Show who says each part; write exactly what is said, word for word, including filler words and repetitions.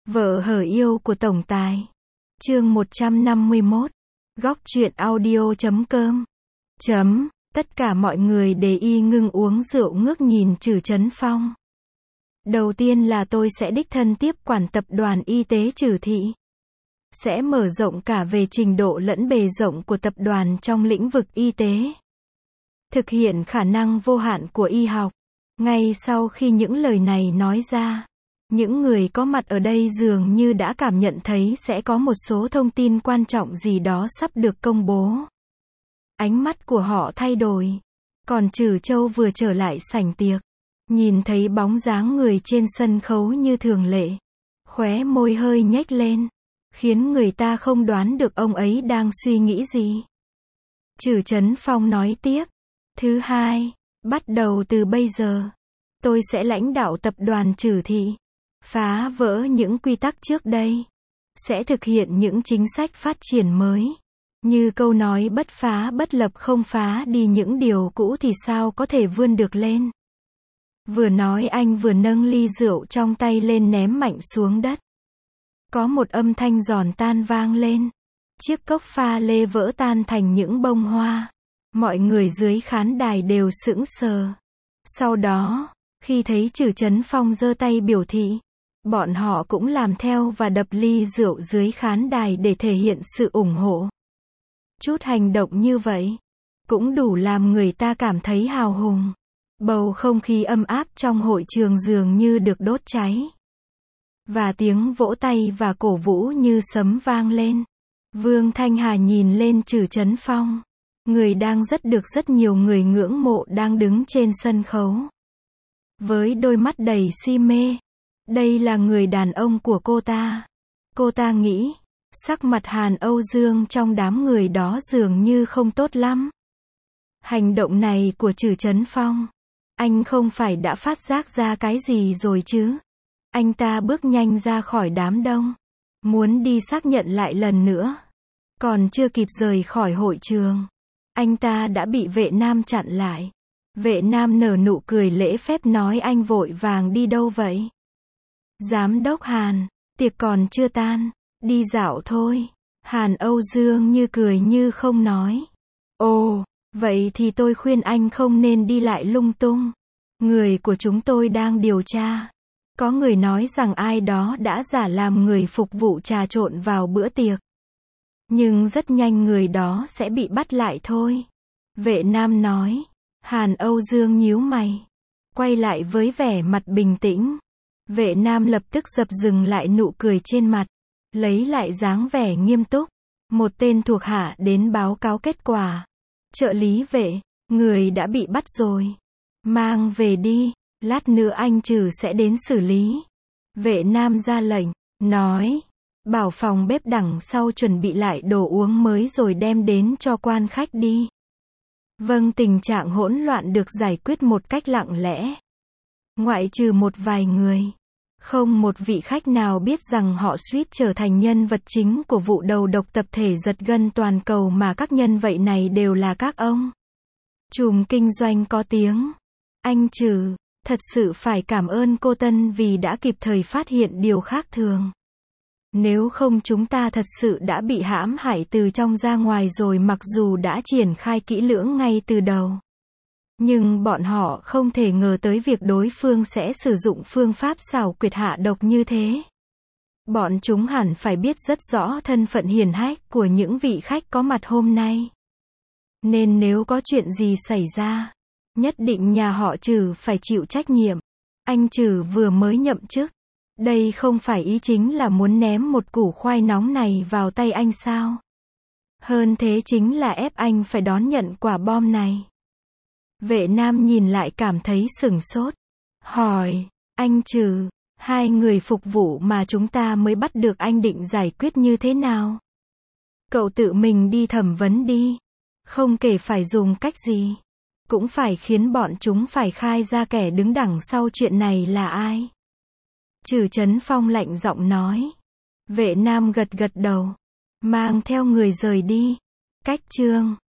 Speaker 1: Vợ hở yêu của tổng tài. Chương một trăm năm mươi mốt. Góc truyện audio chấm com. Chấm. Tất cả mọi người để y ngưng uống rượu ngước nhìn Trử Chấn Phong. Đầu tiên là tôi sẽ đích thân tiếp quản tập đoàn y tế Trử Thị. Sẽ mở rộng cả về trình độ lẫn bề rộng của tập đoàn trong lĩnh vực y tế. Thực hiện khả năng vô hạn của y học. Ngay sau khi những lời này nói ra, những người có mặt ở đây dường như đã cảm nhận thấy sẽ có một số thông tin quan trọng gì đó sắp được công bố. Ánh mắt của họ thay đổi. Còn Trử Châu vừa trở lại sảnh tiệc, nhìn thấy bóng dáng người trên sân khấu như thường lệ, khóe môi hơi nhếch lên, khiến người ta không đoán được ông ấy đang suy nghĩ gì. Trử Chấn Phong nói tiếp. Thứ hai, bắt đầu từ bây giờ, tôi sẽ lãnh đạo tập đoàn Trử Thị, phá vỡ những quy tắc trước đây, sẽ thực hiện những chính sách phát triển mới. Như câu nói bất phá bất lập, không phá đi những điều cũ thì sao có thể vươn được lên. Vừa nói anh vừa nâng ly rượu trong tay lên ném mạnh xuống đất. Có một âm thanh giòn tan vang lên. Chiếc cốc pha lê vỡ tan thành những bông hoa. Mọi người dưới khán đài đều sững sờ. Sau đó, khi thấy Trử Chấn Phong giơ tay biểu thị, bọn họ cũng làm theo và đập ly rượu dưới khán đài để thể hiện sự ủng hộ. Chút hành động như vậy cũng đủ làm người ta cảm thấy hào hùng. Bầu không khí ấm áp trong hội trường dường như được đốt cháy. Và tiếng vỗ tay và cổ vũ như sấm vang lên. Vương Thanh Hà nhìn lên Trử Chấn Phong, người đang rất được rất nhiều người ngưỡng mộ, đang đứng trên sân khấu. Với đôi mắt đầy si mê, đây là người đàn ông của cô ta. Cô ta nghĩ, sắc mặt Hàn Âu Dương trong đám người đó dường như không tốt lắm. Hành động này của Trử Chấn Phong, anh không phải đã phát giác ra cái gì rồi chứ? Anh ta bước nhanh ra khỏi đám đông, muốn đi xác nhận lại lần nữa. Còn chưa kịp rời khỏi hội trường, anh ta đã bị vệ nam chặn lại. Vệ nam nở nụ cười lễ phép nói, anh vội vàng đi đâu vậy? Giám đốc Hàn, tiệc còn chưa tan, đi dạo thôi. Hàn Âu Dương như cười như không nói. Ồ, vậy thì tôi khuyên anh không nên đi lại lung tung. Người của chúng tôi đang điều tra. Có người nói rằng ai đó đã giả làm người phục vụ trà trộn vào bữa tiệc. Nhưng rất nhanh người đó sẽ bị bắt lại thôi. Vệ nam nói. Hàn Âu Dương nhíu mày, quay lại với vẻ mặt bình tĩnh. Vệ nam lập tức dập dừng lại nụ cười trên mặt, lấy lại dáng vẻ nghiêm túc. Một tên thuộc hạ đến báo cáo kết quả. Trợ lý vệ, người đã bị bắt rồi. Mang về đi, lát nữa anh Trử sẽ đến xử lý. Vệ nam ra lệnh, nói, bảo phòng bếp đằng sau chuẩn bị lại đồ uống mới rồi đem đến cho quan khách đi. Vâng, tình trạng hỗn loạn được giải quyết một cách lặng lẽ. Ngoại trừ một vài người, không một vị khách nào biết rằng họ suýt trở thành nhân vật chính của vụ đầu độc tập thể giật gân toàn cầu, mà các nhân vậy này đều là các ông trùm kinh doanh có tiếng. Anh Trử, thật sự phải cảm ơn cô Tân vì đã kịp thời phát hiện điều khác thường. Nếu không chúng ta thật sự đã bị hãm hại từ trong ra ngoài rồi, mặc dù đã triển khai kỹ lưỡng ngay từ đầu. Nhưng bọn họ không thể ngờ tới việc đối phương sẽ sử dụng phương pháp xảo quyệt hạ độc như thế. Bọn chúng hẳn phải biết rất rõ thân phận hiển hách của những vị khách có mặt hôm nay. Nên nếu có chuyện gì xảy ra, nhất định nhà họ Trử phải chịu trách nhiệm. Anh Trử vừa mới nhậm chức. Đây không phải ý chính là muốn ném một củ khoai nóng này vào tay anh sao? Hơn thế chính là ép anh phải đón nhận quả bom này. Vệ nam nhìn lại cảm thấy sửng sốt. Hỏi, anh Trử, hai người phục vụ mà chúng ta mới bắt được anh định giải quyết như thế nào? Cậu tự mình đi thẩm vấn đi. Không kể phải dùng cách gì, cũng phải khiến bọn chúng phải khai ra kẻ đứng đằng sau chuyện này là ai. Trử Chấn Phong lạnh giọng nói. Vệ nam gật gật đầu, mang theo người rời đi. Cách chương